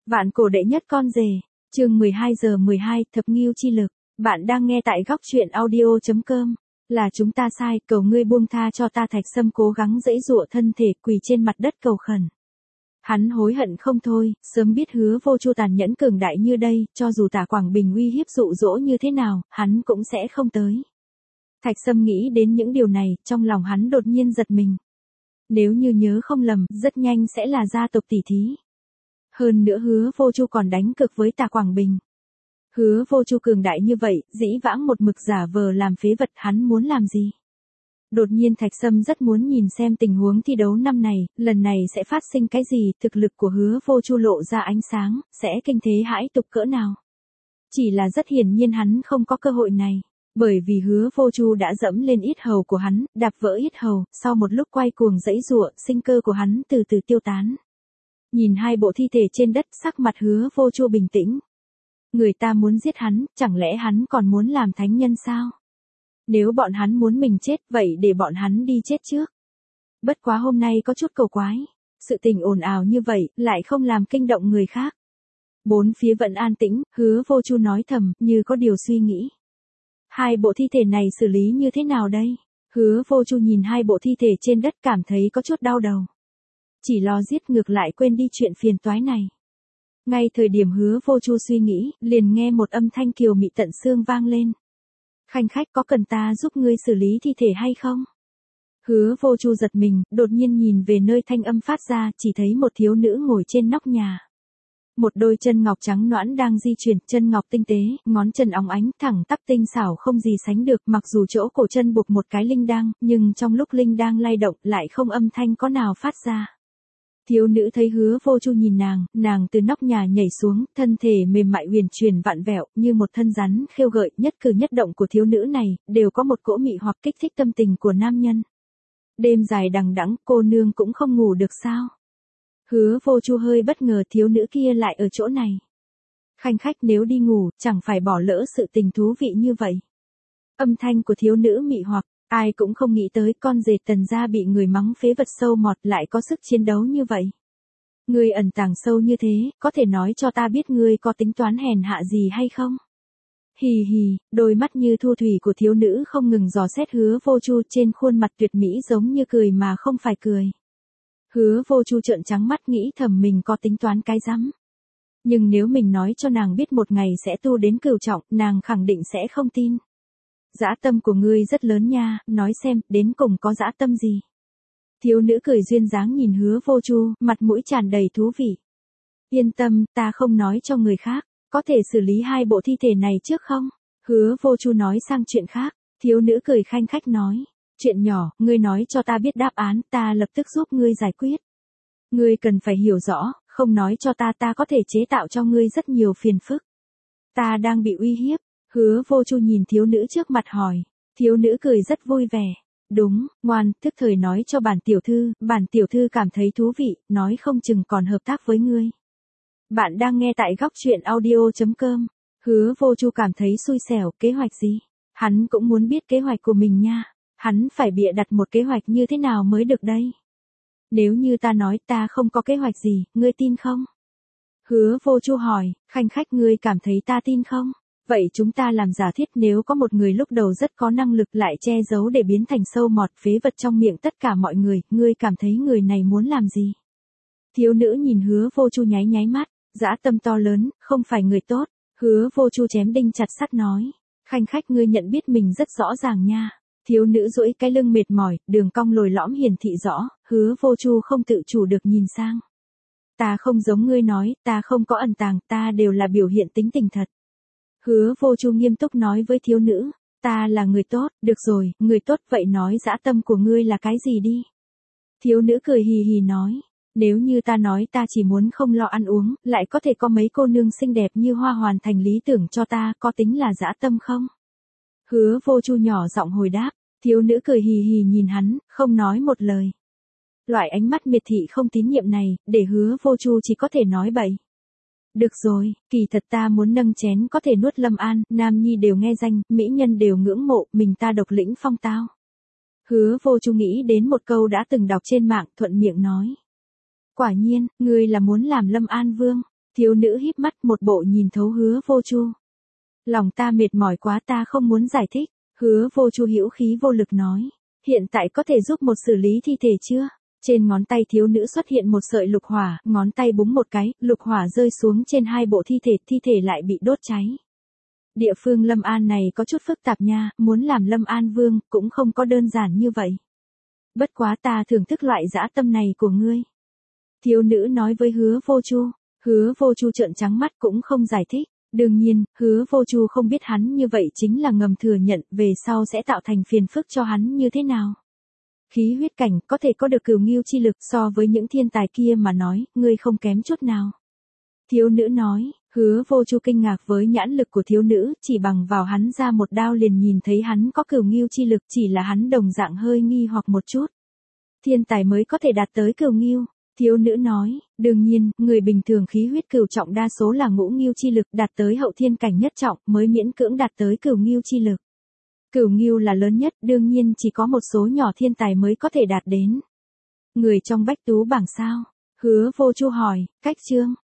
Vạn cổ đệ nhất con rể, chương 12 giờ 12, thập ngưu chi lực. Bạn đang nghe tại góc truyện audio.com. Là chúng ta sai, cầu ngươi buông tha cho ta. Thạch Sâm cố gắng giãy giụa thân thể, quỳ trên mặt đất cầu khẩn. Hắn hối hận không thôi, sớm biết Hứa Vô Chu tàn nhẫn cường đại như đây, cho dù Tả Quảng Bình uy hiếp dụ dỗ như thế nào, hắn cũng sẽ không tới. Thạch Sâm nghĩ đến những điều này, trong lòng hắn đột nhiên giật mình. Nếu như nhớ không lầm, rất nhanh sẽ là gia tộc tỷ thí. Hơn nữa Hứa Vô Chu còn đánh cực với Tả Quảng Bình. Hứa Vô Chu cường đại như vậy, dĩ vãng một mực giả vờ làm phế vật, hắn muốn làm gì? Đột nhiên Thạch Sâm rất muốn nhìn xem tình huống thi đấu năm này, lần này sẽ phát sinh cái gì, thực lực của Hứa Vô Chu lộ ra ánh sáng, sẽ kinh thế hãi tục cỡ nào. Chỉ là rất hiển nhiên hắn không có cơ hội này, bởi vì Hứa Vô Chu đã dẫm lên yết hầu của hắn, đạp vỡ yết hầu, sau một lúc quay cuồng giãy giụa, sinh cơ của hắn từ từ tiêu tán. Nhìn hai bộ thi thể trên đất, sắc mặt Hứa Vô Chu bình tĩnh. Người ta muốn giết hắn, chẳng lẽ hắn còn muốn làm thánh nhân sao? Nếu bọn hắn muốn mình chết, vậy để bọn hắn đi chết trước. Bất quá hôm nay có chút cầu quái. Sự tình ồn ào như vậy, lại không làm kinh động người khác. Bốn phía vẫn an tĩnh, Hứa Vô Chu nói thầm, như có điều suy nghĩ. Hai bộ thi thể này xử lý như thế nào đây? Hứa Vô Chu nhìn hai bộ thi thể trên đất cảm thấy có chút đau đầu. Chỉ lo giết ngược lại quên đi chuyện phiền toái này. Ngay thời điểm Hứa Vô Chu suy nghĩ, liền nghe một âm thanh kiều mị tận xương vang lên. Khanh khách, có cần ta giúp ngươi xử lý thi thể hay không? Hứa Vô Chu giật mình, đột nhiên nhìn về nơi thanh âm phát ra, chỉ thấy một thiếu nữ ngồi trên nóc nhà. Một đôi chân ngọc trắng nõn đang di chuyển, chân ngọc tinh tế, ngón chân óng ánh, thẳng tắp tinh xảo không gì sánh được, mặc dù chỗ cổ chân buộc một cái linh đăng, nhưng trong lúc linh đăng lay động, lại không âm thanh có nào phát ra. Thiếu nữ thấy Hứa Vô Chu nhìn nàng từ nóc nhà nhảy xuống, thân thể mềm mại huyền chuyển vặn vẹo, như một thân rắn khêu gợi, nhất cử nhất động của thiếu nữ này, đều có một cỗ mị hoặc kích thích tâm tình của nam nhân. Đêm dài đằng đẵng, cô nương cũng không ngủ được sao? Hứa Vô Chu hơi bất ngờ, thiếu nữ kia lại ở chỗ này. Khanh khách, nếu đi ngủ, chẳng phải bỏ lỡ sự tình thú vị như vậy. Âm thanh của thiếu nữ mị hoặc, ai cũng không nghĩ tới con rể Tần gia bị người mắng phế vật sâu mọt lại có sức chiến đấu như vậy. Ngươi ẩn tàng sâu như thế, có thể nói cho ta biết ngươi có tính toán hèn hạ gì hay không? Hì hì, đôi mắt như thu thủy của thiếu nữ không ngừng dò xét Hứa Vô Chu, trên khuôn mặt tuyệt mỹ giống như cười mà không phải cười. Hứa Vô Chu trợn trắng mắt nghĩ thầm mình có tính toán cái rắm. Nhưng nếu mình nói cho nàng biết một ngày sẽ tu đến cửu trọng, nàng khẳng định sẽ không tin. Dã tâm của ngươi rất lớn nha, nói xem, đến cùng có dã tâm gì? Thiếu nữ cười duyên dáng nhìn Hứa Vô Chu, mặt mũi tràn đầy thú vị. Yên tâm, ta không nói cho người khác, có thể xử lý hai bộ thi thể này trước không? Hứa Vô Chu nói sang chuyện khác, thiếu nữ cười khanh khách nói. Chuyện nhỏ, ngươi nói cho ta biết đáp án, ta lập tức giúp ngươi giải quyết. Ngươi cần phải hiểu rõ, không nói cho ta có thể chế tạo cho ngươi rất nhiều phiền phức. Ta đang bị uy hiếp. Hứa Vô Chu nhìn thiếu nữ trước mặt hỏi. Thiếu nữ cười rất vui vẻ. Đúng, ngoan, tức thời nói cho bản tiểu thư cảm thấy thú vị, nói không chừng còn hợp tác với ngươi. Bạn đang nghe tại góc truyện audio.com. Hứa Vô Chu cảm thấy xui xẻo, kế hoạch gì? Hắn cũng muốn biết kế hoạch của mình nha. Hắn phải bịa đặt một kế hoạch như thế nào mới được đây? Nếu như ta nói ta không có kế hoạch gì, ngươi tin không? Hứa Vô Chu hỏi, khanh khách, ngươi cảm thấy ta tin không? Vậy chúng ta làm giả thiết, nếu có một người lúc đầu rất có năng lực lại che giấu để biến thành sâu mọt phế vật trong miệng tất cả mọi người, ngươi cảm thấy người này muốn làm gì? Thiếu nữ nhìn Hứa Vô Chu nháy nháy mắt, dã tâm to lớn, không phải người tốt. Hứa Vô Chu chém đinh chặt sắt nói, khanh khách, ngươi nhận biết mình rất rõ ràng nha. Thiếu nữ duỗi cái lưng mệt mỏi, đường cong lồi lõm hiển thị rõ, Hứa Vô Chu không tự chủ được nhìn sang. Ta không giống ngươi nói, ta không có ẩn tàng, ta đều là biểu hiện tính tình thật. Hứa Vô Chu nghiêm túc nói với thiếu nữ, ta là người tốt, được rồi, người tốt, vậy nói dã tâm của ngươi là cái gì đi? Thiếu nữ cười hì hì nói, nếu như ta nói ta chỉ muốn không lo ăn uống, lại có thể có mấy cô nương xinh đẹp như hoa hoàn thành lý tưởng cho ta, có tính là dã tâm không? Hứa Vô Chu nhỏ giọng hồi đáp, thiếu nữ cười hì hì nhìn hắn, không nói một lời. Loại ánh mắt miệt thị không tín nhiệm này, để Hứa Vô Chu chỉ có thể nói bậy. Được rồi, kỳ thật ta muốn nâng chén có thể nuốt Lâm An, nam nhi đều nghe danh, mỹ nhân đều ngưỡng mộ, mình ta độc lĩnh phong tao. Hứa Vô Chu nghĩ đến một câu đã từng đọc trên mạng, thuận miệng nói. Quả nhiên, ngươi là muốn làm Lâm An vương. Thiếu nữ híp mắt một bộ nhìn thấu Hứa Vô Chu. Lòng ta mệt mỏi quá, ta không muốn giải thích. Hứa Vô Chu hữu khí vô lực nói. Hiện tại có thể giúp một xử lý thi thể chưa? Trên ngón tay thiếu nữ xuất hiện một sợi lục hỏa, ngón tay búng một cái, lục hỏa rơi xuống trên hai bộ thi thể lại bị đốt cháy. Địa phương Lâm An này có chút phức tạp nha, muốn làm Lâm An Vương cũng không có đơn giản như vậy. Bất quá ta thưởng thức loại dã tâm này của ngươi. Thiếu nữ nói với Hứa Vô Chu. Hứa Vô Chu trợn trắng mắt cũng không giải thích. Đương nhiên, Hứa Vô Chu không biết hắn như vậy chính là ngầm thừa nhận về sau sẽ tạo thành phiền phức cho hắn như thế nào. Khí huyết cảnh có thể có được cửu ngưu chi lực, so với những thiên tài kia mà nói, ngươi không kém chút nào. Thiếu nữ nói. Hứa Vô Chu kinh ngạc với nhãn lực của thiếu nữ, chỉ bằng vào hắn ra một đao liền nhìn thấy hắn có cửu ngưu chi lực, chỉ là hắn đồng dạng hơi nghi hoặc một chút. Thiên tài mới có thể đạt tới cửu ngưu. Thiếu nữ nói, đương nhiên, người bình thường khí huyết cửu trọng đa số là ngũ ngưu chi lực, đạt tới hậu thiên cảnh nhất trọng mới miễn cưỡng đạt tới cửu ngưu chi lực. Cửu ngưu là lớn nhất, đương nhiên chỉ có một số nhỏ thiên tài mới có thể đạt đến. Người trong bách tú bảng sao? Hứa Vô Chu hỏi, cách chương.